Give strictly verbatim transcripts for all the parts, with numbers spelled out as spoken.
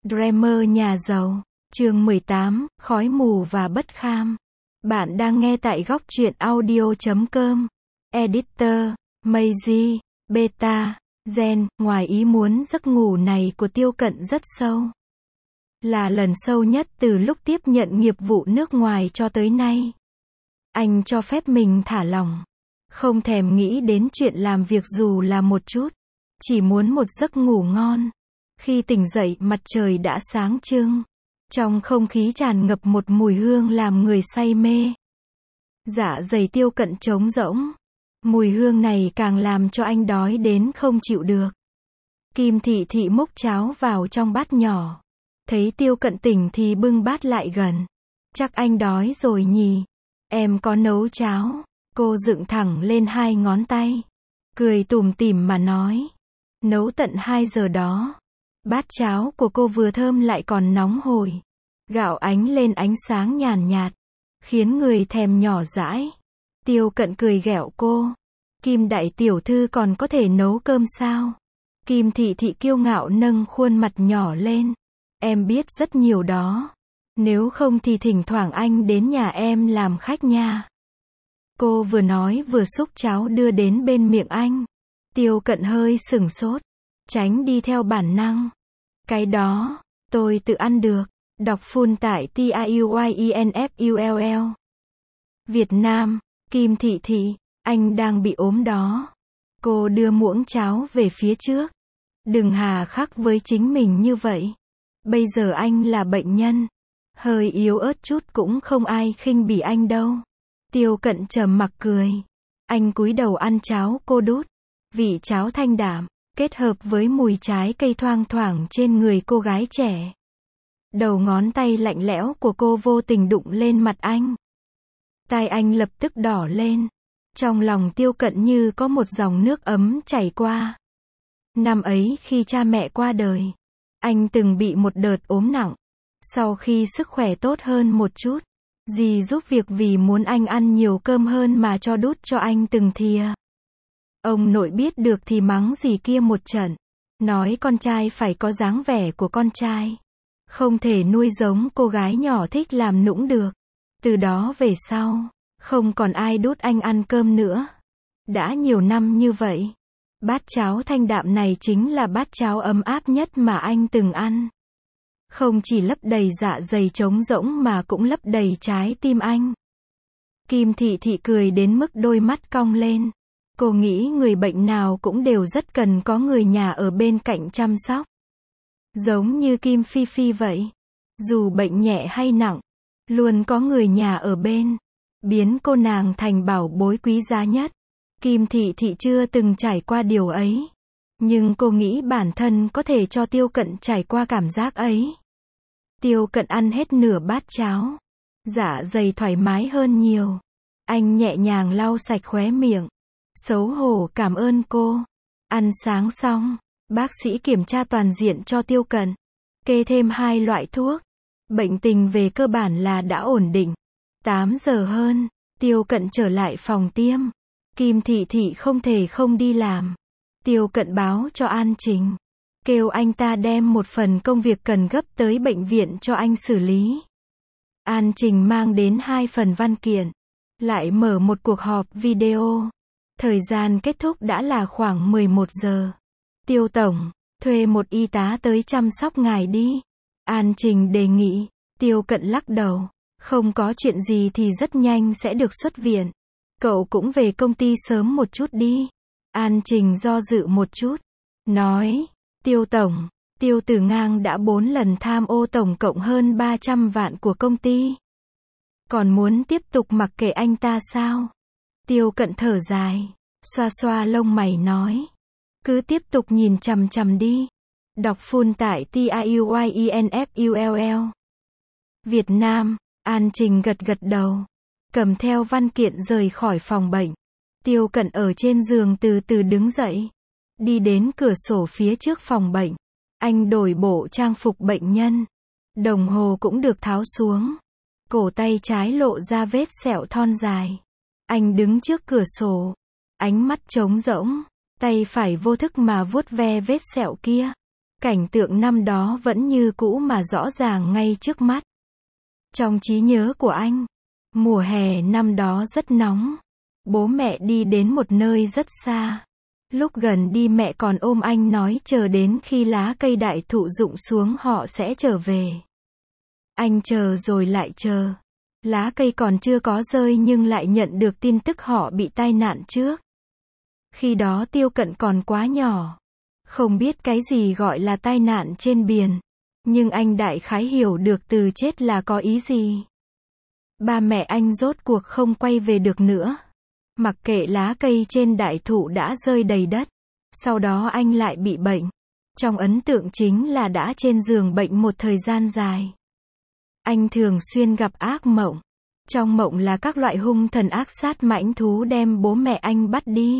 Dreamer nhà giàu, chương mười tám, khói mù và bất kham. Bạn đang nghe tại góc truyện audio chấm com. Editor, Maizy, Beta, Gen, ngoài ý muốn giấc ngủ này của Tiêu Cận rất sâu. Là lần sâu nhất từ lúc tiếp nhận nghiệp vụ nước ngoài cho tới nay. Anh cho phép mình thả lỏng. Không thèm nghĩ đến chuyện làm việc dù là một chút. Chỉ muốn một giấc ngủ ngon. Khi tỉnh dậy mặt trời đã sáng trưng. Trong không khí tràn ngập một mùi hương làm người say mê. Dạ dày Tiêu Cận trống rỗng. Mùi hương này càng làm cho anh đói đến không chịu được. Kim Thị Thị múc cháo vào trong bát nhỏ. Thấy Tiêu Cận tỉnh thì bưng bát lại gần. Chắc anh đói rồi nhỉ. Em có nấu cháo. Cô dựng thẳng lên hai ngón tay. Cười tủm tỉm mà nói. Nấu tận hai giờ đó. Bát cháo của cô vừa thơm lại còn nóng hổi. Gạo ánh lên ánh sáng nhàn nhạt. Khiến người thèm nhỏ dãi. Tiêu Cận cười ghẹo cô. Kim đại tiểu thư còn có thể nấu cơm sao? Kim Thị Thị kiêu ngạo nâng khuôn mặt nhỏ lên. Em biết rất nhiều đó. Nếu không thì thỉnh thoảng anh đến nhà em làm khách nha. Cô vừa nói vừa xúc cháo đưa đến bên miệng anh. Tiêu Cận hơi sửng sốt. Tránh đi theo bản năng. Cái đó, tôi tự ăn được. Đọc full tại T I U Y E N F U L L. Việt Nam, Kim Thị Thị, anh đang bị ốm đó. Cô đưa muỗng cháo về phía trước. Đừng hà khắc với chính mình như vậy. Bây giờ anh là bệnh nhân. Hơi yếu ớt chút cũng không ai khinh bỉ anh đâu. Tiêu Cận trầm mặc cười. Anh cúi đầu ăn cháo cô đút. Vị cháo thanh đạm, kết hợp với mùi trái cây thoang thoảng trên người cô gái trẻ. Đầu ngón tay lạnh lẽo của cô vô tình đụng lên mặt anh. Tai anh lập tức đỏ lên. Trong lòng Tiêu Cận như có một dòng nước ấm chảy qua. Năm ấy khi cha mẹ qua đời, anh từng bị một đợt ốm nặng. Sau khi sức khỏe tốt hơn một chút, dì giúp việc vì muốn anh ăn nhiều cơm hơn mà cho đút cho anh từng thìa. Ông nội biết được thì mắng dì kia một trận. Nói con trai phải có dáng vẻ của con trai. Không thể nuôi giống cô gái nhỏ thích làm nũng được. Từ đó về sau, không còn ai đút anh ăn cơm nữa. Đã nhiều năm như vậy. Bát cháo thanh đạm này chính là bát cháo ấm áp nhất mà anh từng ăn. Không chỉ lấp đầy dạ dày trống rỗng mà cũng lấp đầy trái tim anh. Kim Thị Thị cười đến mức đôi mắt cong lên. Cô nghĩ người bệnh nào cũng đều rất cần có người nhà ở bên cạnh chăm sóc. Giống như Kim Phi Phi vậy. Dù bệnh nhẹ hay nặng, luôn có người nhà ở bên. Biến cô nàng thành bảo bối quý giá nhất. Kim Thị Thị chưa từng trải qua điều ấy. Nhưng cô nghĩ bản thân có thể cho Tiêu Cận trải qua cảm giác ấy. Tiêu Cận ăn hết nửa bát cháo. Dạ dày thoải mái hơn nhiều. Anh nhẹ nhàng lau sạch khóe miệng. Xấu hổ cảm ơn cô. Ăn sáng xong, bác sĩ kiểm tra toàn diện cho Tiêu Cận. Kê thêm hai loại thuốc. Bệnh tình về cơ bản là đã ổn định. tám giờ hơn, Tiêu Cận trở lại phòng tiêm. Kim Thị Thị không thể không đi làm. Tiêu Cận báo cho An Trình. Kêu anh ta đem một phần công việc cần gấp tới bệnh viện cho anh xử lý. An Trình mang đến hai phần văn kiện. Lại mở một cuộc họp video. Thời gian kết thúc đã là khoảng mười một giờ. Tiêu Tổng, thuê một y tá tới chăm sóc ngài đi. An Trình đề nghị. Tiêu Cận lắc đầu. Không có chuyện gì thì rất nhanh sẽ được xuất viện. Cậu cũng về công ty sớm một chút đi. An Trình do dự một chút. Nói. Tiêu Tổng, Tiêu Tử Ngang đã bốn lần tham ô tổng cộng hơn ba trăm vạn của công ty. Còn muốn tiếp tục mặc kệ anh ta sao? Tiêu Cận thở dài. Xoa xoa lông mày nói. Cứ tiếp tục nhìn chằm chằm đi. Đọc full tại T I U Y E N F U L L. Việt Nam, An Trình gật gật đầu. Cầm theo văn kiện rời khỏi phòng bệnh. Tiêu Cận ở trên giường từ từ đứng dậy. Đi đến cửa sổ phía trước phòng bệnh. Anh đổi bộ trang phục bệnh nhân. Đồng hồ cũng được tháo xuống. Cổ tay trái lộ ra vết sẹo thon dài. Anh đứng trước cửa sổ. Ánh mắt trống rỗng. Tay phải vô thức mà vuốt ve vết sẹo kia. Cảnh tượng năm đó vẫn như cũ mà rõ ràng ngay trước mắt. Trong trí nhớ của anh, mùa hè năm đó rất nóng. Bố mẹ đi đến một nơi rất xa. Lúc gần đi mẹ còn ôm anh nói chờ đến khi lá cây đại thụ rụng xuống họ sẽ trở về. Anh chờ rồi lại chờ. Lá cây còn chưa có rơi nhưng lại nhận được tin tức họ bị tai nạn trước. Khi đó Tiêu Cận còn quá nhỏ. Không biết cái gì gọi là tai nạn trên biển. Nhưng anh đại khái hiểu được từ chết là có ý gì. Ba mẹ anh rốt cuộc không quay về được nữa. Mặc kệ lá cây trên đại thụ đã rơi đầy đất. Sau đó anh lại bị bệnh. Trong ấn tượng chính là đã trên giường bệnh một thời gian dài. Anh thường xuyên gặp ác mộng. Trong mộng là các loại hung thần ác sát mãnh thú đem bố mẹ anh bắt đi.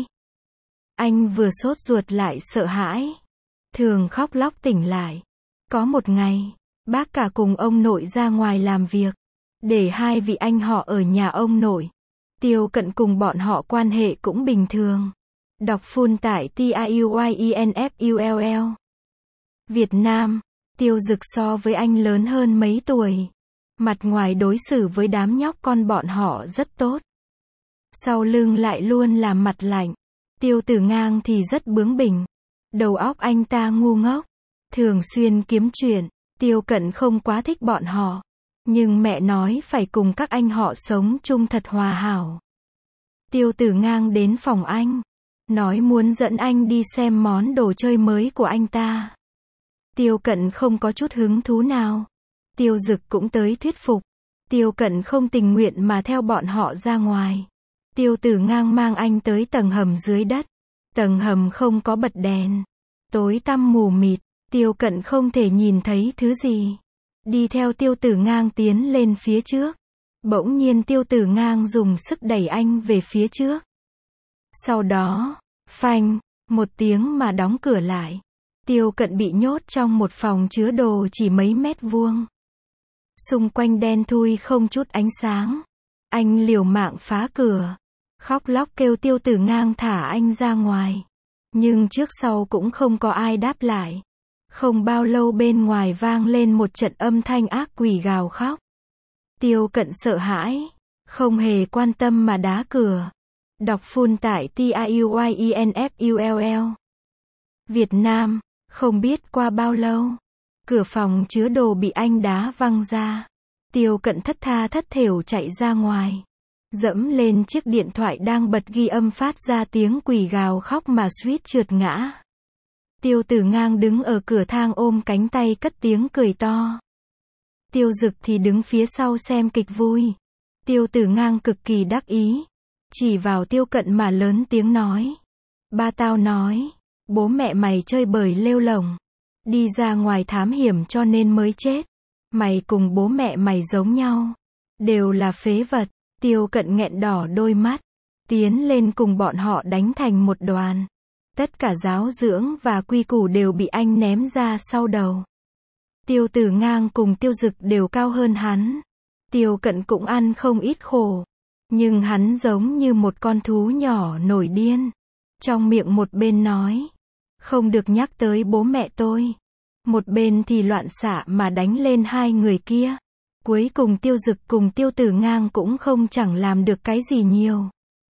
Anh vừa sốt ruột lại sợ hãi. Thường khóc lóc tỉnh lại. Có một ngày, bác cả cùng ông nội ra ngoài làm việc. Để hai vị anh họ ở nhà ông nội. Tiêu Cận cùng bọn họ quan hệ cũng bình thường. Đọc full tại T I U Y E N F U L L. Việt Nam, Tiêu Dực so với anh lớn hơn mấy tuổi. Mặt ngoài đối xử với đám nhóc con bọn họ rất tốt. Sau lưng lại luôn là mặt lạnh. Tiêu Tử Ngang thì rất bướng bỉnh. Đầu óc anh ta ngu ngốc. Thường xuyên kiếm chuyện. Tiêu Cận không quá thích bọn họ. Nhưng mẹ nói phải cùng các anh họ sống chung thật hòa hảo. Tiêu Tử Ngang đến phòng anh. Nói muốn dẫn anh đi xem món đồ chơi mới của anh ta. Tiêu Cận không có chút hứng thú nào. Tiêu Dực cũng tới thuyết phục. Tiêu Cận không tình nguyện mà theo bọn họ ra ngoài. Tiêu Tử Ngang mang anh tới tầng hầm dưới đất. Tầng hầm không có bật đèn. Tối tăm mù mịt. Tiêu Cận không thể nhìn thấy thứ gì. Đi theo Tiêu Tử Ngang tiến lên phía trước. Bỗng nhiên Tiêu Tử Ngang dùng sức đẩy anh về phía trước. Sau đó, phanh, một tiếng mà đóng cửa lại. Tiêu Cận bị nhốt trong một phòng chứa đồ chỉ mấy mét vuông. Xung quanh đen thui không chút ánh sáng. Anh liều mạng phá cửa. Khóc lóc kêu Tiêu Tử Ngang thả anh ra ngoài. Nhưng trước sau cũng không có ai đáp lại. Không bao lâu bên ngoài vang lên một trận âm thanh ác quỷ gào khóc. Tiêu Cận sợ hãi. Không hề quan tâm mà đá cửa. Đọc full tại T I U Y E N F U L L. Việt Nam, không biết qua bao lâu. Cửa phòng chứa đồ bị anh đá văng ra. Tiêu Cận thất tha thất thểu chạy ra ngoài. Dẫm lên chiếc điện thoại đang bật ghi âm phát ra tiếng quỷ gào khóc mà suýt trượt ngã. Tiêu Tử Ngang đứng ở cửa thang ôm cánh tay cất tiếng cười to. Tiêu Dực thì đứng phía sau xem kịch vui. Tiêu Tử Ngang cực kỳ đắc ý. Chỉ vào Tiêu Cận mà lớn tiếng nói. Ba tao nói. Bố mẹ mày chơi bời lêu lổng. Đi ra ngoài thám hiểm cho nên mới chết. Mày cùng bố mẹ mày giống nhau. Đều là phế vật. Tiêu Cận nghẹn đỏ đôi mắt. Tiến lên cùng bọn họ đánh thành một đoàn. Tất cả giáo dưỡng và quy củ đều bị anh ném ra sau đầu. Tiêu Tử Ngang cùng Tiêu Dực đều cao hơn hắn. Tiêu Cận cũng ăn không ít khổ. Nhưng hắn giống như một con thú nhỏ nổi điên. Trong miệng một bên nói. Không được nhắc tới bố mẹ tôi. Một bên thì loạn xạ mà đánh lên hai người kia. Cuối cùng Tiêu Dực cùng Tiêu Tử Ngang cũng không chẳng làm được cái gì nhiều.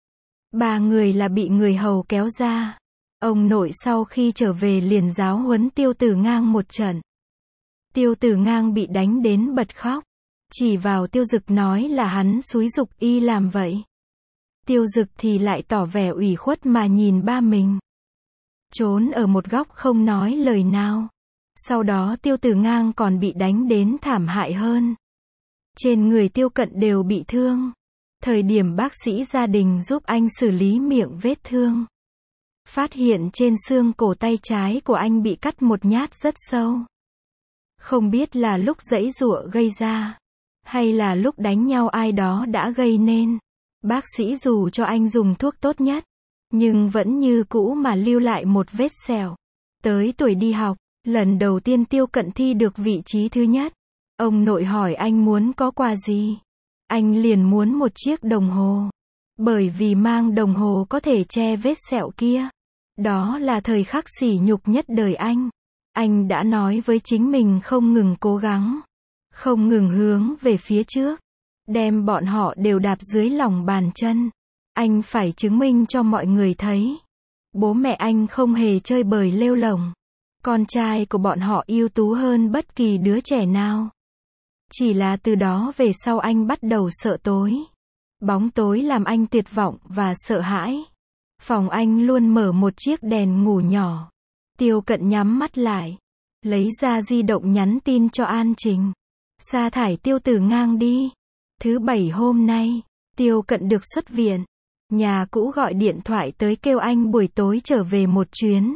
Ba người là bị người hầu kéo ra. Ông nội sau khi trở về liền giáo huấn Tiêu Tử Ngang một trận. Tiêu Tử Ngang bị đánh đến bật khóc. Chỉ vào Tiêu Dực nói là hắn xúi giục y làm vậy. Tiêu Dực thì lại tỏ vẻ ủy khuất mà nhìn ba mình. Trốn ở một góc không nói lời nào. Sau đó Tiêu Tử Ngang còn bị đánh đến thảm hại hơn. Trên người Tiêu Cận đều bị thương. Thời điểm bác sĩ gia đình giúp anh xử lý miệng vết thương. Phát hiện trên xương cổ tay trái của anh bị cắt một nhát rất sâu. Không biết là lúc giãy giụa gây ra. Hay là lúc đánh nhau ai đó đã gây nên. Bác sĩ dù cho anh dùng thuốc tốt nhất. Nhưng vẫn như cũ mà lưu lại một vết sẹo. Tới tuổi đi học, lần đầu tiên Tiêu Cận thi được vị trí thứ nhất. Ông nội hỏi anh muốn có quà gì. Anh liền muốn một chiếc đồng hồ. Bởi vì mang đồng hồ có thể che vết sẹo kia. Đó là thời khắc sỉ nhục nhất đời anh. Anh đã nói với chính mình không ngừng cố gắng, không ngừng hướng về phía trước, đem bọn họ đều đạp dưới lòng bàn chân. Anh phải chứng minh cho mọi người thấy, bố mẹ anh không hề chơi bời lêu lổng. Con trai của bọn họ ưu tú hơn bất kỳ đứa trẻ nào. Chỉ là từ đó về sau anh bắt đầu sợ tối. Bóng tối làm anh tuyệt vọng và sợ hãi. Phòng anh luôn mở một chiếc đèn ngủ nhỏ. Tiêu Cận nhắm mắt lại, lấy ra di động nhắn tin cho An Trình. Sa thải Tiêu Tử Ngang đi. Thứ bảy hôm nay, Tiêu Cận được xuất viện. Nhà cũ gọi điện thoại tới kêu anh buổi tối trở về một chuyến.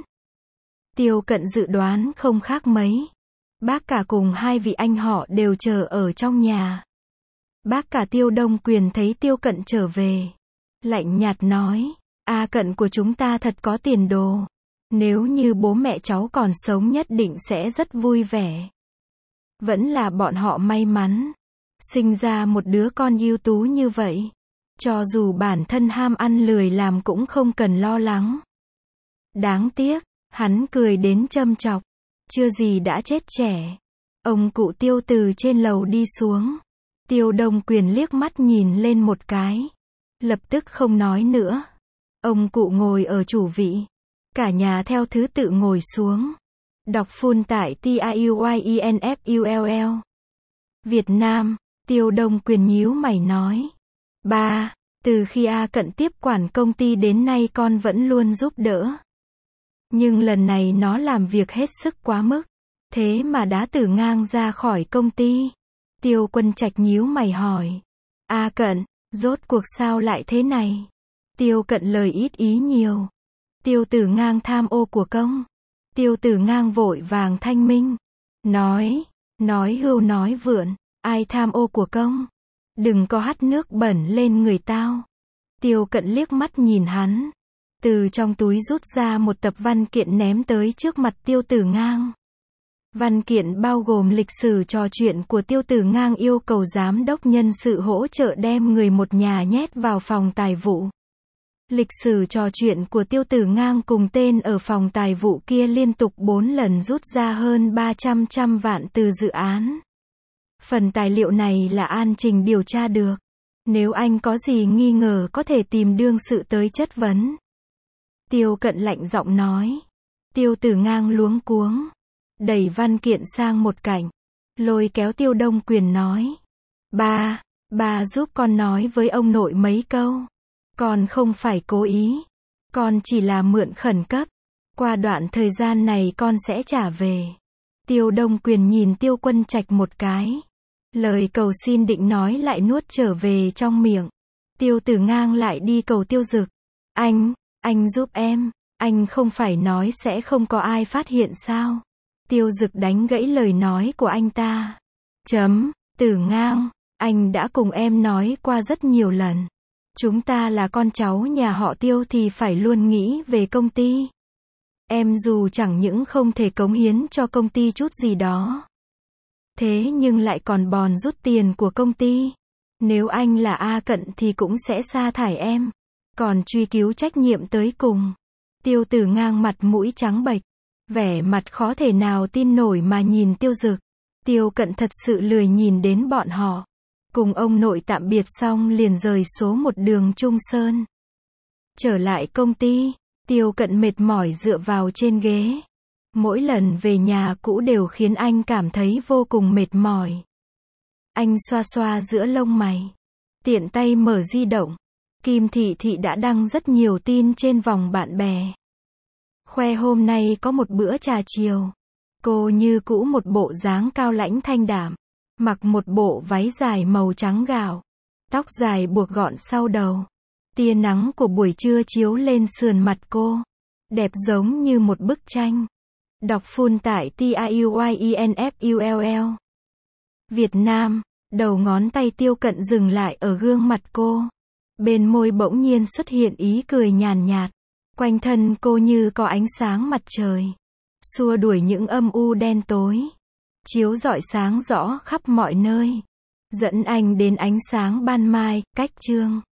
Tiêu Cận dự đoán không khác mấy. Bác cả cùng hai vị anh họ đều chờ ở trong nhà. Bác cả Tiêu Đông Quyền thấy Tiêu Cận trở về, lạnh nhạt nói, A Cận của chúng ta thật có tiền đồ. Nếu như bố mẹ cháu còn sống nhất định sẽ rất vui vẻ. Vẫn là bọn họ may mắn, sinh ra một đứa con ưu tú như vậy. Cho dù bản thân ham ăn lười làm cũng không cần lo lắng. Đáng tiếc, hắn cười đến châm chọc. Chưa gì đã chết trẻ. Ông cụ Tiêu từ trên lầu đi xuống. Tiêu Đông Quyền liếc mắt nhìn lên một cái. Lập tức không nói nữa. Ông cụ ngồi ở chủ vị. Cả nhà theo thứ tự ngồi xuống. Đọc full tại T I U Y E N F U L L. Việt Nam, Tiêu Đông Quyền nhíu mày nói. Ba, từ khi A Cận tiếp quản công ty đến nay con vẫn luôn giúp đỡ. Nhưng lần này nó làm việc hết sức quá mức. Thế mà đã Tử Ngang ra khỏi công ty. Tiêu Quân Trạch nhíu mày hỏi. A Cận, rốt cuộc sao lại thế này? Tiêu Cận lời ít ý nhiều. Tiêu Tử Ngang tham ô của công. Tiêu Tử Ngang vội vàng thanh minh. Nói, nói hưu nói vượn. Ai tham ô của công? Đừng có hắt nước bẩn lên người tao. Tiêu Cận liếc mắt nhìn hắn. Từ trong túi rút ra một tập văn kiện ném tới trước mặt Tiêu Tử Ngang. Văn kiện bao gồm lịch sử trò chuyện của Tiêu Tử Ngang yêu cầu giám đốc nhân sự hỗ trợ đem người một nhà nhét vào phòng tài vụ. Lịch sử trò chuyện của Tiêu Tử Ngang cùng tên ở phòng tài vụ kia liên tục bốn lần rút ra hơn ba trăm trăm vạn từ dự án. Phần tài liệu này là An Trình điều tra được. Nếu anh có gì nghi ngờ có thể tìm đương sự tới chất vấn. Tiêu Cận lạnh giọng nói. Tiêu Tử Ngang luống cuống. Đẩy văn kiện sang một cạnh. Lôi kéo Tiêu Đông Quyền nói. Ba, ba giúp con nói với ông nội mấy câu. Con không phải cố ý. Con chỉ là mượn khẩn cấp. Qua đoạn thời gian này con sẽ trả về. Tiêu Đông Quyền nhìn Tiêu Quân Trạch một cái. Lời cầu xin định nói lại nuốt trở về trong miệng. Tiêu Tử Ngang lại đi cầu Tiêu Dực. Anh, anh giúp em. Anh không phải nói sẽ không có ai phát hiện sao? Tiêu Dực đánh gãy lời nói của anh ta. Chấm, Tử Ngang, anh đã cùng em nói qua rất nhiều lần. Chúng ta là con cháu nhà họ Tiêu thì phải luôn nghĩ về công ty. Em dù chẳng những không thể cống hiến cho công ty chút gì đó. Thế nhưng lại còn bòn rút tiền của công ty. Nếu anh là A Cận thì cũng sẽ sa thải em. Còn truy cứu trách nhiệm tới cùng. Tiêu Tử Ngang mặt mũi trắng bệch. Vẻ mặt khó thể nào tin nổi mà nhìn Tiêu Dực. Tiêu Cận thật sự lười nhìn đến bọn họ. Cùng ông nội tạm biệt xong liền rời số một đường Trung Sơn. Trở lại công ty, Tiêu Cận mệt mỏi dựa vào trên ghế. Mỗi lần về nhà cũ đều khiến anh cảm thấy vô cùng mệt mỏi. Anh xoa xoa giữa lông mày. Tiện tay mở di động. Kim Thị Thị đã đăng rất nhiều tin trên vòng bạn bè. Khoe hôm nay có một bữa trà chiều. Cô như cũ một bộ dáng cao lãnh thanh đảm. Mặc một bộ váy dài màu trắng gạo. Tóc dài buộc gọn sau đầu. Tia nắng của buổi trưa chiếu lên sườn mặt cô. Đẹp giống như một bức tranh. Đọc full tại T I U Y E N F U L L. Việt Nam, đầu ngón tay Tiêu Cận dừng lại ở gương mặt cô. Bên môi bỗng nhiên xuất hiện ý cười nhàn nhạt. Quanh thân cô như có ánh sáng mặt trời. Xua đuổi những âm u đen tối. Chiếu rọi sáng rõ khắp mọi nơi. Dẫn anh đến ánh sáng ban mai, cách chương.